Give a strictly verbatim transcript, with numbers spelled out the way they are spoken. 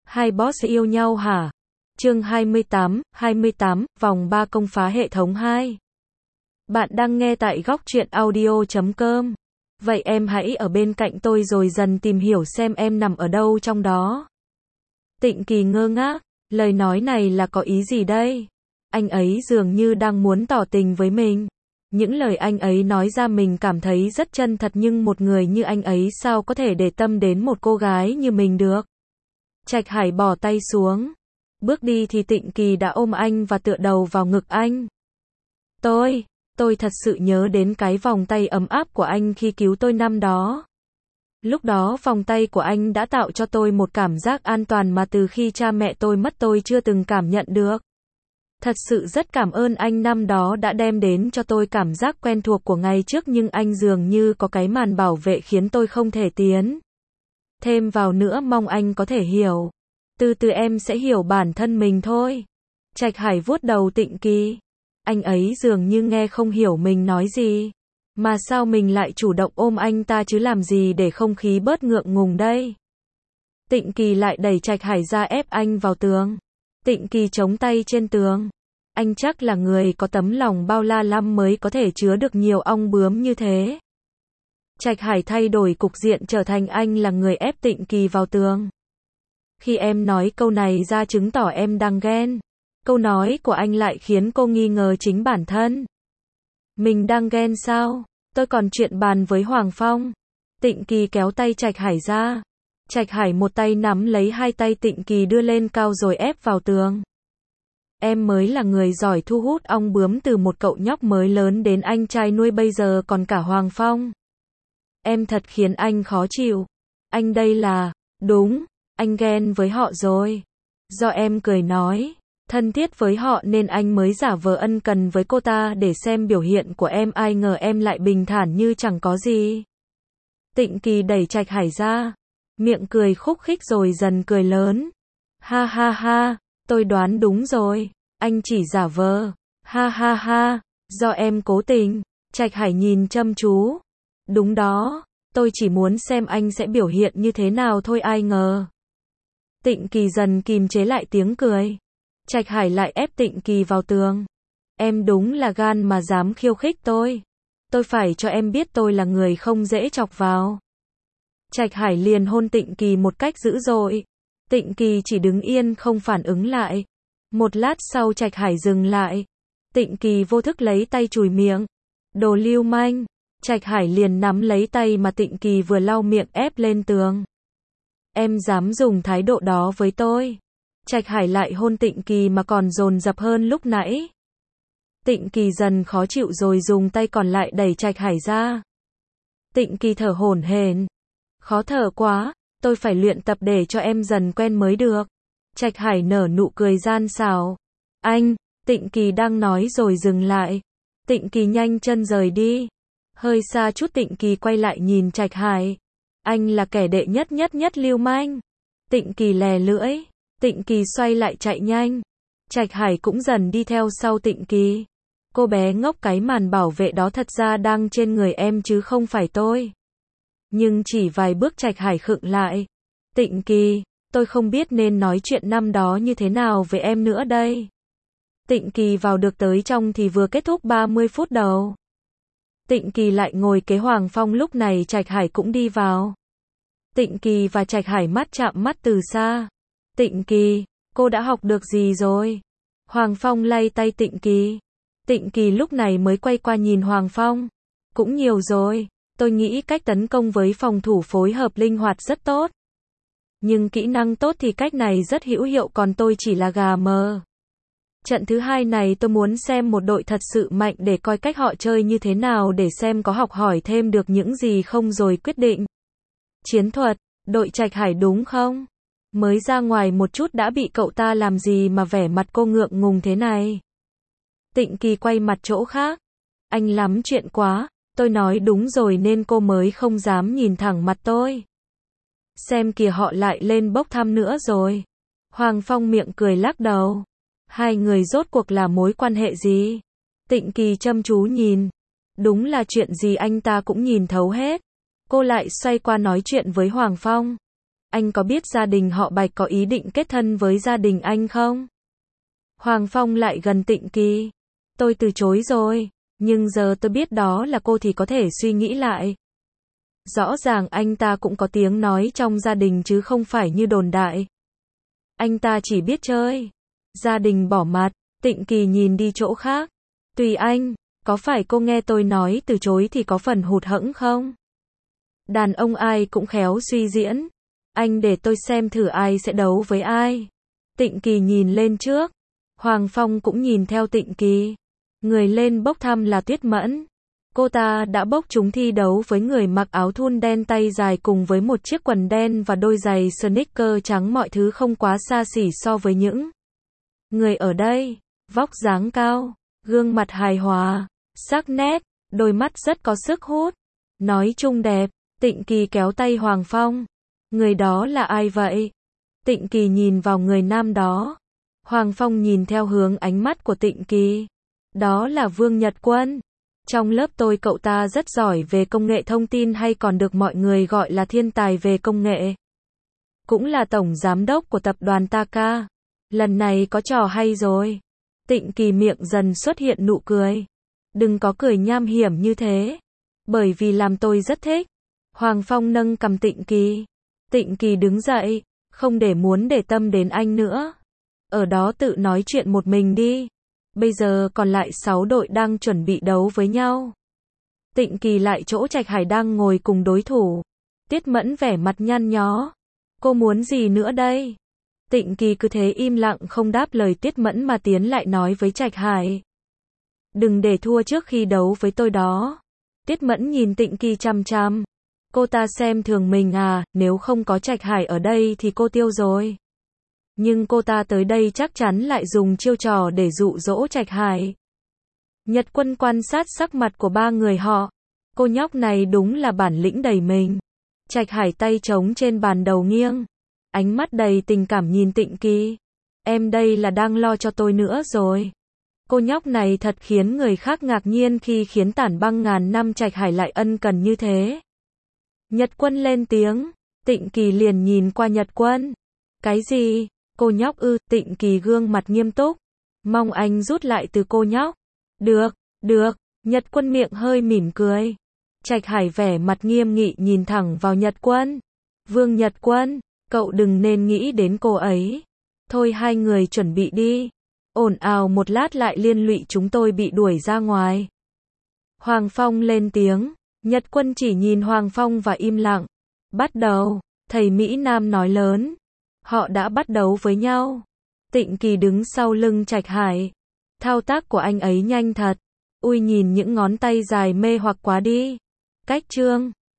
Hai boss yêu nhau hả? Chương hai mươi tám, hai mươi tám, vòng ba công phá hệ thống hai. Bạn đang nghe tại góc truyện audio chấm com. Vậy em hãy ở bên cạnh tôi rồi dần tìm hiểu xem em nằm ở đâu trong đó. Tịnh Kỳ ngơ ngác, lời nói này là có ý gì đây? Anh ấy dường như đang muốn tỏ tình với mình. Những lời anh ấy nói ra mình cảm thấy rất chân thật, nhưng một người như anh ấy sao có thể để tâm đến một cô gái như mình được? Trạch Hải bỏ tay xuống. Bước đi thì Tịnh Kỳ đã ôm anh và tựa đầu vào ngực anh. Tôi, tôi thật sự nhớ đến cái vòng tay ấm áp của anh khi cứu tôi năm đó. Lúc đó vòng tay của anh đã tạo cho tôi một cảm giác an toàn mà từ khi cha mẹ tôi mất tôi chưa từng cảm nhận được. Thật sự rất cảm ơn anh năm đó đã đem đến cho tôi cảm giác quen thuộc của ngày trước, nhưng anh dường như có cái màn bảo vệ khiến tôi không thể tiến thêm vào nữa, mong anh có thể hiểu. Từ từ em sẽ hiểu bản thân mình thôi. Trạch Hải vuốt đầu Tịnh Kỳ. Anh ấy dường như nghe không hiểu mình nói gì. Mà sao mình lại chủ động ôm anh ta chứ, làm gì để không khí bớt ngượng ngùng đây? Tịnh Kỳ lại đẩy Trạch Hải ra ép anh vào tường. Tịnh Kỳ chống tay trên tường. Anh chắc là người có tấm lòng bao la lắm mới có thể chứa được nhiều ong bướm như thế. Trạch Hải thay đổi cục diện, trở thành anh là người ép Tịnh Kỳ vào tường. Khi em nói câu này ra chứng tỏ em đang ghen. Câu nói của anh lại khiến cô nghi ngờ chính bản thân. Mình đang ghen sao? Tôi còn chuyện bàn với Hoàng Phong. Tịnh Kỳ kéo tay Trạch Hải ra. Trạch Hải một tay nắm lấy hai tay Tịnh Kỳ đưa lên cao rồi ép vào tường. Em mới là người giỏi thu hút ong bướm, từ một cậu nhóc mới lớn đến anh trai nuôi bây giờ còn cả Hoàng Phong. Em thật khiến anh khó chịu. Anh đây là, đúng, anh ghen với họ rồi. Do em cười nói thân thiết với họ nên anh mới giả vờ ân cần với cô ta để xem biểu hiện của em, ai ngờ em lại bình thản như chẳng có gì. Tịnh Kỳ đẩy Trạch Hải ra, miệng cười khúc khích rồi dần cười lớn. Ha ha ha, tôi đoán đúng rồi, anh chỉ giả vờ. Ha ha ha, do em cố tình. Trạch Hải nhìn chăm chú. Đúng đó, tôi chỉ muốn xem anh sẽ biểu hiện như thế nào thôi, ai ngờ. Tịnh Kỳ dần kìm chế lại tiếng cười. Trạch Hải lại ép Tịnh Kỳ vào tường. Em đúng là gan mà dám khiêu khích tôi. Tôi phải cho em biết tôi là người không dễ chọc vào. Trạch Hải liền hôn Tịnh Kỳ một cách dữ dội. Tịnh Kỳ chỉ đứng yên không phản ứng lại. Một lát sau Trạch Hải dừng lại. Tịnh Kỳ vô thức lấy tay chùi miệng. Đồ lưu manh. Trạch Hải liền nắm lấy tay mà Tịnh Kỳ vừa lau miệng ép lên tường. Em dám dùng thái độ đó với tôi? Trạch Hải lại hôn Tịnh Kỳ mà còn dồn dập hơn lúc nãy. Tịnh Kỳ dần khó chịu rồi dùng tay còn lại đẩy Trạch Hải ra. Tịnh Kỳ thở hổn hển. Khó thở quá, tôi phải luyện tập để cho em dần quen mới được. Trạch Hải nở nụ cười gian xảo. Anh, Tịnh Kỳ đang nói rồi dừng lại. Tịnh Kỳ nhanh chân rời đi. Hơi xa chút Tịnh Kỳ quay lại nhìn Trạch Hải. Anh là kẻ đệ nhất nhất nhất lưu manh. Tịnh Kỳ lè lưỡi. Tịnh Kỳ xoay lại chạy nhanh. Trạch Hải cũng dần đi theo sau Tịnh Kỳ. Cô bé ngốc, cái màn bảo vệ đó thật ra đang trên người em chứ không phải tôi. Nhưng chỉ vài bước Trạch Hải khựng lại. Tịnh Kỳ, tôi không biết nên nói chuyện năm đó như thế nào với em nữa đây. Tịnh Kỳ vào được tới trong thì vừa kết thúc ba mươi phút đầu. Tịnh Kỳ lại ngồi kế Hoàng Phong, lúc này Trạch Hải cũng đi vào. Tịnh Kỳ và Trạch Hải mắt chạm mắt từ xa. Tịnh Kỳ, cô đã học được gì rồi? Hoàng Phong lay tay Tịnh Kỳ. Tịnh Kỳ lúc này mới quay qua nhìn Hoàng Phong. Cũng nhiều rồi, tôi nghĩ cách tấn công với phòng thủ phối hợp linh hoạt rất tốt. Nhưng kỹ năng tốt thì cách này rất hữu hiệu, còn tôi chỉ là gà mờ. Trận thứ hai này tôi muốn xem một đội thật sự mạnh để coi cách họ chơi như thế nào, để xem có học hỏi thêm được những gì không rồi quyết định. Chiến thuật, đội Trạch Hải đúng không? Mới ra ngoài một chút đã bị cậu ta làm gì mà vẻ mặt cô ngượng ngùng thế này? Tịnh Kỳ quay mặt chỗ khác. Anh lắm chuyện quá, tôi nói đúng rồi nên cô mới không dám nhìn thẳng mặt tôi. Xem kìa, họ lại lên bốc thăm nữa rồi. Hoàng Phong miệng cười lắc đầu. Hai người rốt cuộc là mối quan hệ gì? Tịnh Kỳ chăm chú nhìn. Đúng là chuyện gì anh ta cũng nhìn thấu hết. Cô lại xoay qua nói chuyện với Hoàng Phong. anh có biết gia đình họ Bạch có ý định kết thân với gia đình anh không? Hoàng Phong lại gần Tịnh Kỳ. Tôi từ chối rồi, nhưng giờ tôi biết đó là cô thì có thể suy nghĩ lại. Rõ ràng anh ta cũng có tiếng nói trong gia đình chứ không phải như đồn đại. Anh ta chỉ biết chơi. Gia đình bỏ mặt, Tịnh Kỳ nhìn đi chỗ khác. Tùy anh, có phải cô nghe tôi nói từ chối thì có phần hụt hẫng không? Đàn ông ai cũng khéo suy diễn. Anh để tôi xem thử ai sẽ đấu với ai. Tịnh Kỳ nhìn lên trước. Hoàng Phong cũng nhìn theo Tịnh Kỳ. Người lên bốc thăm là Tuyết Mẫn. Cô ta đã bốc chúng thi đấu với người mặc áo thun đen tay dài cùng với một chiếc quần đen và đôi giày sneaker trắng, mọi thứ không quá xa xỉ so với những người ở đây. Vóc dáng cao, gương mặt hài hòa, sắc nét, đôi mắt rất có sức hút. Nói chung đẹp. Tịnh Kỳ kéo tay Hoàng Phong. Người đó là ai vậy? Tịnh Kỳ nhìn vào người nam đó. Hoàng Phong nhìn theo hướng ánh mắt của Tịnh Kỳ. Đó là Vương Nhật Quân. Trong lớp tôi cậu ta rất giỏi về công nghệ thông tin, hay còn được mọi người gọi là thiên tài về công nghệ. Cũng là tổng giám đốc của tập đoàn Taka. Lần này có trò hay rồi. Tịnh Kỳ miệng dần xuất hiện nụ cười. Đừng có cười nham hiểm như thế. Bởi vì làm tôi rất thích. Hoàng Phong nâng cằm Tịnh Kỳ. Tịnh Kỳ đứng dậy, không để muốn để tâm đến anh nữa. Ở đó tự nói chuyện một mình đi. Bây giờ còn lại sáu đội đang chuẩn bị đấu với nhau. Tịnh Kỳ lại chỗ Trạch Hải đang ngồi cùng đối thủ. Tiết Mẫn vẻ mặt nhăn nhó. Cô muốn gì nữa đây? Tịnh Kỳ cứ thế im lặng không đáp lời Tiết Mẫn mà tiến lại nói với Trạch Hải. Đừng để thua trước khi đấu với tôi đó. Tiết Mẫn nhìn Tịnh Kỳ chằm chằm. Cô ta xem thường mình à, nếu không có Trạch Hải ở đây thì cô tiêu rồi. Nhưng cô ta tới đây chắc chắn lại dùng chiêu trò để dụ dỗ Trạch Hải. Nhật Quân quan sát sắc mặt của ba người họ. Cô nhóc này đúng là bản lĩnh đầy mình. Trạch Hải tay trống trên bàn, đầu nghiêng. Ánh mắt đầy tình cảm nhìn Tịnh Kỳ. Em đây là đang lo cho tôi nữa rồi. Cô nhóc này thật khiến người khác ngạc nhiên khi khiến tản băng ngàn năm Trạch Hải lại ân cần như thế. Nhật Quân lên tiếng. Tịnh Kỳ liền nhìn qua Nhật Quân. Cái gì? Cô nhóc ư? Tịnh Kỳ gương mặt nghiêm túc. Mong anh rút lại từ cô nhóc. Được, được. Nhật Quân miệng hơi mỉm cười. Trạch Hải vẻ mặt nghiêm nghị nhìn thẳng vào Nhật Quân. Vương Nhật Quân, cậu đừng nên nghĩ đến cô ấy. Thôi hai người chuẩn bị đi. Ồn ào một lát lại liên lụy chúng tôi bị đuổi ra ngoài. Hoàng Phong lên tiếng. Nhật Quân chỉ nhìn Hoàng Phong và im lặng. Bắt đầu. Thầy Mỹ Nam nói lớn. Họ đã bắt đấu với nhau. Tịnh Kỳ đứng sau lưng Trạch Hải. Thao tác của anh ấy nhanh thật. Ui nhìn những ngón tay dài mê hoặc quá đi. Cách chương.